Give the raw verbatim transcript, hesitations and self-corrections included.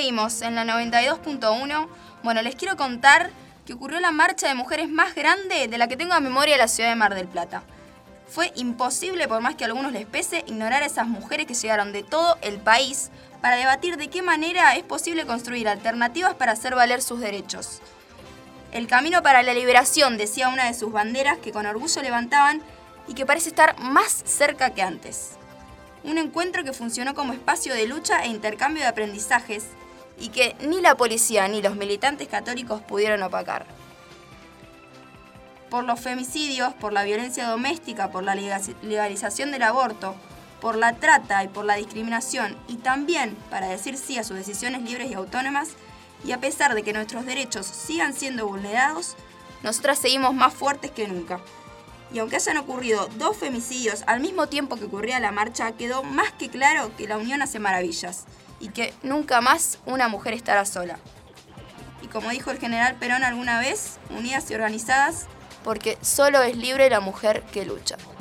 seguimos en la noventa y dos punto uno. Bueno, les quiero contar que ocurrió la marcha de mujeres más grande de la que tengo a memoria de la ciudad de Mar del Plata. Fue imposible, por más que a algunos les pese, ignorar a esas mujeres que llegaron de todo el país para debatir de qué manera es posible construir alternativas para hacer valer sus derechos. El camino para la liberación, decía una de sus banderas que con orgullo levantaban y que parece estar más cerca que antes. Un encuentro que funcionó como espacio de lucha e intercambio de aprendizajes y que ni la policía ni los militantes católicos pudieron opacar. Por los femicidios, por la violencia doméstica, por la legalización del aborto, por la trata y por la discriminación, y también para decir sí a sus decisiones libres y autónomas, y a pesar de que nuestros derechos sigan siendo vulnerados, nosotras seguimos más fuertes que nunca. Y aunque hayan ocurrido dos femicidios al mismo tiempo que ocurría la marcha, quedó más que claro que la unión hace maravillas y que nunca más una mujer estará sola. Y como dijo el general Perón alguna vez, unidas y organizadas, porque solo es libre la mujer que lucha.